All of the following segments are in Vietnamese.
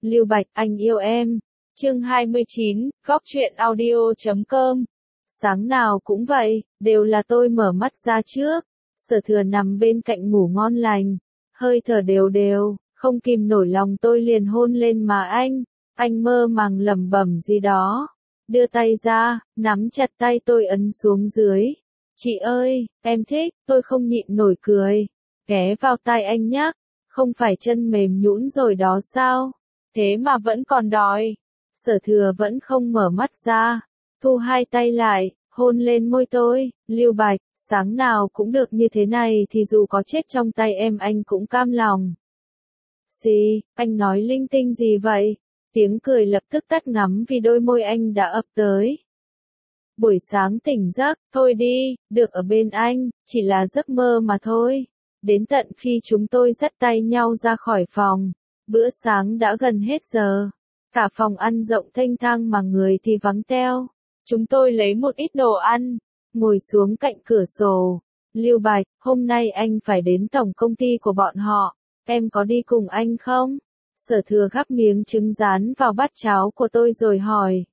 Lưu Bạch, anh yêu em. Chương 29, góc truyện audio.com. Sáng nào cũng vậy, đều là tôi mở mắt ra trước. Sở Thừa nằm bên cạnh ngủ ngon lành, hơi thở đều đều, không kìm nổi lòng tôi liền hôn lên mà anh mơ màng lẩm bẩm gì đó. Đưa tay ra, nắm chặt tay tôi ấn xuống dưới. Chị ơi, em thích, tôi không nhịn nổi cười. Ghé vào tai anh nhắc, không phải chân mềm nhũn rồi đó sao? Thế mà vẫn còn đòi. Sở Thừa vẫn không mở mắt ra, thu hai tay lại, hôn lên môi tôi. Lưu Bạch, sáng nào cũng được như thế này thì dù có chết trong tay em anh cũng cam lòng. Gì, anh nói linh tinh gì vậy? Tiếng cười lập tức tắt ngắm vì đôi môi anh đã ập tới. Buổi sáng tỉnh giấc, thôi đi, được ở bên anh, chỉ là giấc mơ mà thôi. Đến tận khi chúng tôi dắt tay nhau ra khỏi phòng, bữa sáng đã gần hết giờ. Cả phòng ăn rộng thênh thang mà người thì vắng teo. Chúng tôi lấy một ít đồ ăn, ngồi xuống cạnh cửa sổ. Lưu Bạch, hôm nay anh phải đến tổng công ty của bọn họ, em có đi cùng anh không? Sở Thừa gắp miếng trứng rán vào bát cháo của tôi rồi hỏi.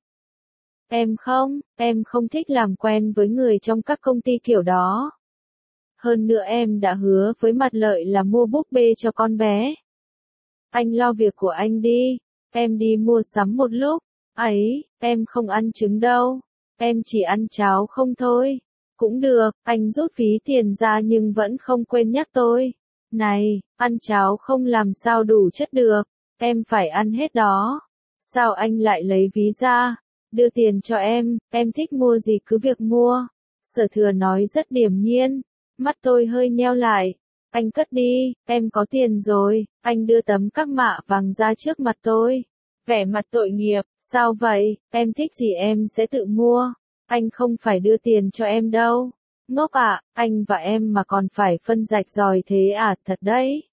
Em không thích làm quen với người trong các công ty kiểu đó. Hơn nữa em đã hứa với Mặt Lợi là mua búp bê cho con bé. Anh lo việc của anh đi, em đi mua sắm một lúc. Ấy, em không ăn trứng đâu, em chỉ ăn cháo không thôi. Cũng được, anh rút ví tiền ra nhưng vẫn không quên nhắc tôi. Này, ăn cháo không làm sao đủ chất được, em phải ăn hết đó. Sao anh lại lấy ví ra? Đưa tiền cho em thích mua gì cứ việc mua. Sở Thừa nói rất điềm nhiên. Mắt tôi hơi nheo lại. Anh cất đi, em có tiền rồi. Anh đưa tấm các mạ vàng ra trước mặt tôi. Vẻ mặt tội nghiệp, sao vậy, em thích gì em sẽ tự mua. Anh không phải đưa tiền cho em đâu. Ngốc ạ, anh và em mà còn phải phân rạch ròi thế à, thật đấy.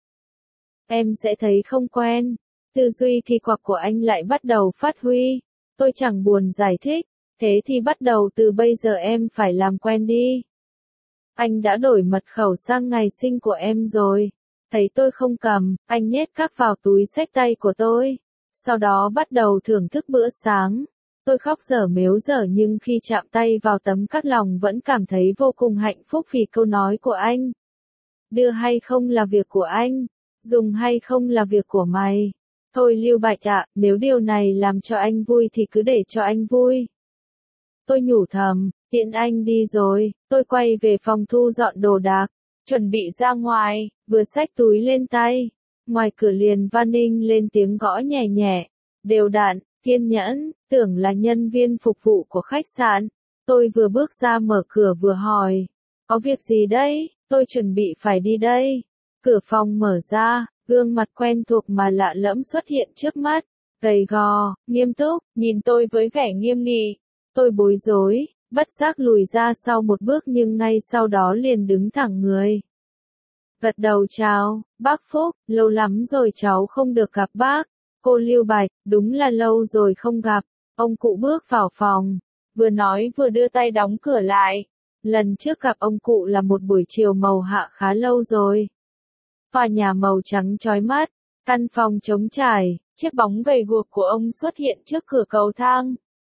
Em sẽ thấy không quen. Tư duy kỳ quặc của anh lại bắt đầu phát huy. Tôi chẳng buồn giải thích. Thế thì bắt đầu từ bây giờ em phải làm quen đi. Anh đã đổi mật khẩu sang ngày sinh của em rồi. Thấy tôi không cầm, anh nhét các vào túi xách tay của tôi. Sau đó bắt đầu thưởng thức bữa sáng. Tôi khóc dở mếu dở nhưng khi chạm tay vào tấm cát lòng vẫn cảm thấy vô cùng hạnh phúc vì câu nói của anh. Đưa hay không là việc của anh, dùng hay không là việc của mày. Thôi Lưu Bạch ạ, nếu điều này làm cho anh vui thì cứ để cho anh vui. Tôi nhủ thầm, tiện anh đi rồi, tôi quay về phòng thu dọn đồ đạc, chuẩn bị ra ngoài, vừa xách túi lên tay. Ngoài cửa liền van ninh lên tiếng gõ nhẹ nhẹ, đều đặn, kiên nhẫn, tưởng là nhân viên phục vụ của khách sạn. Tôi vừa bước ra mở cửa vừa hỏi, có việc gì đấy, tôi chuẩn bị phải đi đây. Cửa phòng mở ra, gương mặt quen thuộc mà lạ lẫm xuất hiện trước mắt, gầy gò, nghiêm túc, nhìn tôi với vẻ nghiêm nghị. Tôi bối rối, bất giác lùi ra sau một bước nhưng ngay sau đó liền đứng thẳng người. Gật đầu chào, bác Phúc, lâu lắm rồi cháu không được gặp bác. Cô Lưu Bạch, đúng là lâu rồi không gặp. Ông cụ bước vào phòng, vừa nói vừa đưa tay đóng cửa lại. Lần trước gặp ông cụ là một buổi chiều màu hạ khá lâu rồi. Tòa nhà màu trắng chói mắt, căn phòng trống trải, chiếc bóng gầy guộc của ông xuất hiện trước cửa cầu thang.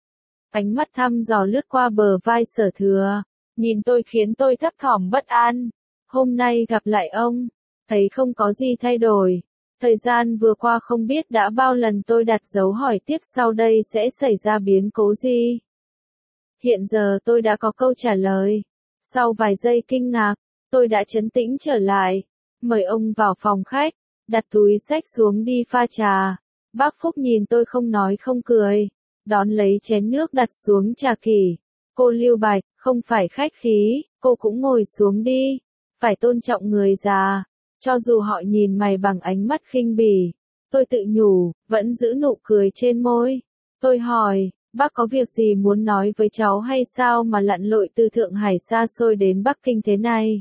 Ánh mắt thăm dò lướt qua bờ vai Sở Thừa, nhìn tôi khiến tôi thấp thỏm bất an. Hôm nay gặp lại ông, thấy không có gì thay đổi. Thời gian vừa qua không biết đã bao lần tôi đặt dấu hỏi tiếp sau đây sẽ xảy ra biến cố gì. Hiện giờ tôi đã có câu trả lời. Sau vài giây kinh ngạc, tôi đã trấn tĩnh trở lại. Mời ông vào phòng khách, đặt túi xách xuống đi pha trà. Bác Phúc nhìn tôi không nói không cười, đón lấy chén nước đặt xuống trà kỷ. Cô Lưu Bạch, không phải khách khí, cô cũng ngồi xuống đi. Phải tôn trọng người già, cho dù họ nhìn mày bằng ánh mắt khinh bỉ. Tôi tự nhủ, vẫn giữ nụ cười trên môi. Tôi hỏi, bác có việc gì muốn nói với cháu hay sao mà lặn lội từ Thượng Hải xa xôi đến Bắc Kinh thế này?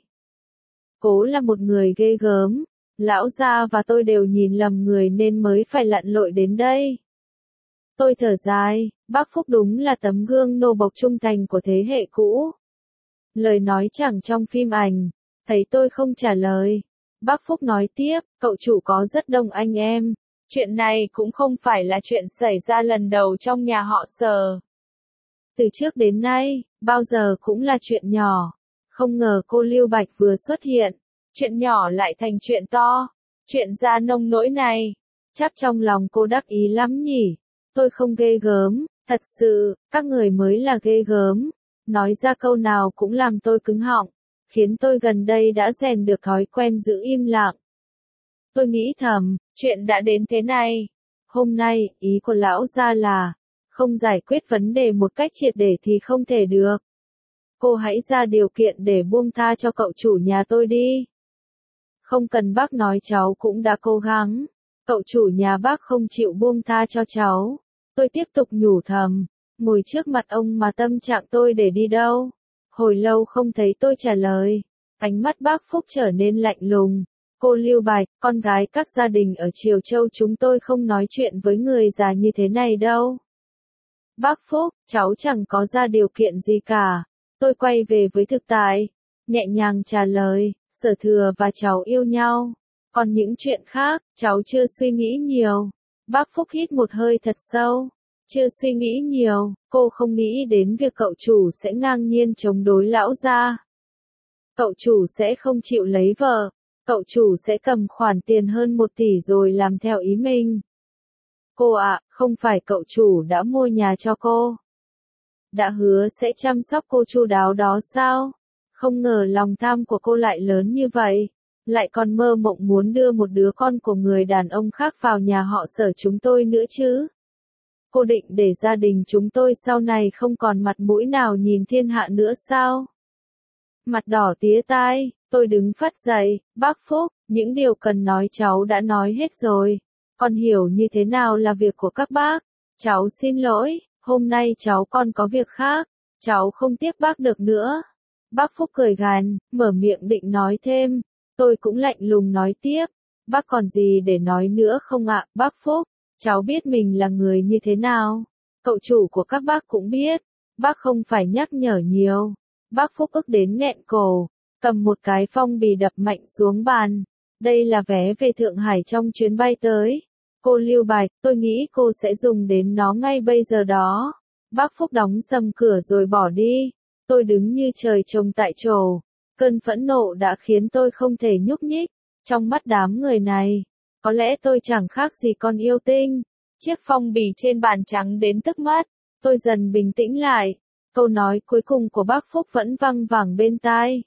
Cố là một người ghê gớm, lão gia và tôi đều nhìn lầm người nên mới phải lặn lội đến đây. Tôi thở dài, bác Phúc đúng là tấm gương nô bộc trung thành của thế hệ cũ. Lời nói chẳng trong phim ảnh, thấy tôi không trả lời. Bác Phúc nói tiếp, cậu chủ có rất đông anh em, Chuyện này cũng không phải là chuyện xảy ra lần đầu trong nhà họ Sở. Từ trước đến nay, bao giờ cũng là chuyện nhỏ. Không ngờ cô Lưu Bạch vừa xuất hiện, chuyện nhỏ lại thành chuyện to. Chuyện ra nông nỗi này, chắc trong lòng cô đắc ý lắm nhỉ. Tôi không ghê gớm, thật sự, các người mới là ghê gớm. Nói ra câu nào cũng làm tôi cứng họng, khiến tôi gần đây đã rèn được thói quen giữ im lặng. Tôi nghĩ thầm, chuyện đã đến thế này. Hôm nay, ý của lão gia là, không giải quyết vấn đề một cách triệt để thì không thể được. Cô hãy ra điều kiện để buông tha cho cậu chủ nhà tôi đi. Không cần bác nói, cháu cũng đã cố gắng. Cậu chủ nhà bác không chịu buông tha cho cháu. Tôi tiếp tục nhủ thầm, ngồi trước mặt ông mà tâm trạng tôi để đi đâu. Hồi lâu không thấy tôi trả lời. Ánh mắt bác Phúc trở nên lạnh lùng. Cô Lưu Bạch, con gái các gia đình ở Triều Châu chúng tôi không nói chuyện với người già như thế này đâu. Bác Phúc, cháu chẳng có ra điều kiện gì cả. Tôi quay về với thực tại, nhẹ nhàng trả lời, Sở Thừa và cháu yêu nhau. Còn những chuyện khác, cháu chưa suy nghĩ nhiều. Bác Phúc hít một hơi thật sâu. Chưa suy nghĩ nhiều, cô không nghĩ đến việc cậu chủ sẽ ngang nhiên chống đối lão gia. Cậu chủ sẽ không chịu lấy vợ. Cậu chủ sẽ cầm khoản tiền hơn 1 tỷ rồi làm theo ý mình. Cô ạ, không phải cậu chủ đã mua nhà cho cô? Đã hứa sẽ chăm sóc cô chu đáo đó sao? Không ngờ lòng tham của cô lại lớn như vậy. Lại còn mơ mộng muốn đưa một đứa con của người đàn ông khác vào nhà họ Sở chúng tôi nữa chứ. Cô định để gia đình chúng tôi sau này không còn mặt mũi nào nhìn thiên hạ nữa sao? Mặt đỏ tía tai, tôi đứng phắt dậy, bác Phúc, những điều cần nói cháu đã nói hết rồi. Con hiểu như thế nào là việc của các bác. Cháu xin lỗi, hôm nay cháu còn có việc khác. Cháu không tiếp bác được nữa. Bác Phúc cười gằn, mở miệng định nói thêm. Tôi cũng lạnh lùng nói tiếp. Bác còn gì để nói nữa không ạ, bác Phúc? Cháu biết mình là người như thế nào. Cậu chủ của các bác cũng biết. Bác không phải nhắc nhở nhiều. Bác Phúc ức đến nghẹn cổ, cầm một cái phong bì đập mạnh xuống bàn. Đây là vé về Thượng Hải trong chuyến bay tới. Cô Lưu Bạch, tôi nghĩ cô sẽ dùng đến nó ngay bây giờ đó. Bác Phúc đóng sầm cửa rồi bỏ đi. Tôi đứng như trời trồng tại chỗ. Cơn phẫn nộ đã khiến tôi không thể nhúc nhích. Trong mắt đám người này, có lẽ tôi chẳng khác gì con yêu tinh. Chiếc phong bì trên bàn trắng đến tức mắt. Tôi dần bình tĩnh lại. Câu nói cuối cùng của bác Phúc vẫn văng vẳng bên tai.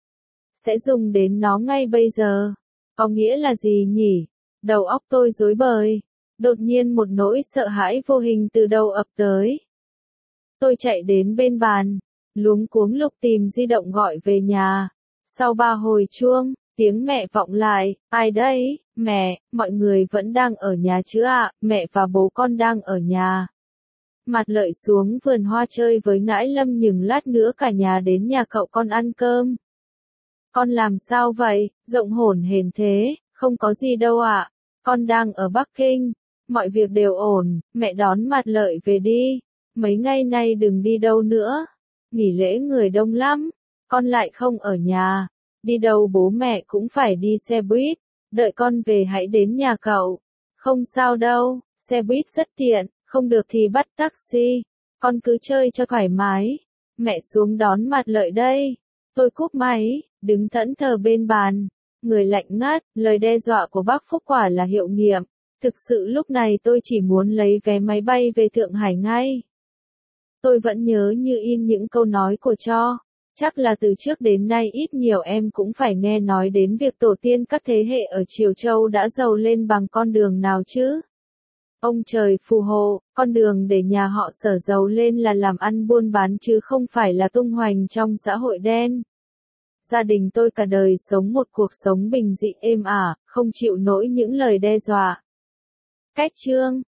Sẽ dùng đến nó ngay bây giờ. Có nghĩa là gì nhỉ? Đầu óc tôi rối bời. Đột nhiên một nỗi sợ hãi vô hình từ đầu ập tới. Tôi chạy đến bên bàn, luống cuống lục tìm di động gọi về nhà. Sau 3 hồi chuông, tiếng mẹ vọng lại, ai đấy, mẹ, mọi người vẫn đang ở nhà chứ ạ, mẹ và bố con đang ở nhà. Mặt Lợi xuống vườn hoa chơi với Ngãi Lâm nhưng lát nữa cả nhà đến nhà cậu con ăn cơm. Con làm sao vậy, giọng hổn hển thế, không có gì đâu ạ, con đang ở Bắc Kinh, mọi việc đều ổn, mẹ đón Mặt Lợi về đi, mấy ngày nay đừng đi đâu nữa, nghỉ lễ người đông lắm, con lại không ở nhà, đi đâu bố mẹ cũng phải đi xe buýt, đợi con về hãy đến nhà cậu, không sao đâu, xe buýt rất tiện. Không được thì bắt taxi, con cứ chơi cho thoải mái. Mẹ xuống đón Mặt Lợi đây. Tôi cúp máy, đứng thẫn thờ bên bàn. Người lạnh ngắt, lời đe dọa của bác Phúc quả là hiệu nghiệm. Thực sự lúc này tôi chỉ muốn lấy vé máy bay về Thượng Hải ngay. Tôi vẫn nhớ như in những câu nói của Cho. Chắc là từ trước đến nay ít nhiều em cũng phải nghe nói đến việc tổ tiên các thế hệ ở Triều Châu đã giàu lên bằng con đường nào chứ. Ông trời phù hộ, con đường để nhà họ Sở giàu lên là làm ăn buôn bán chứ không phải là tung hoành trong xã hội đen. Gia đình tôi cả đời sống một cuộc sống bình dị êm ả, không chịu nổi những lời đe dọa. Cách chương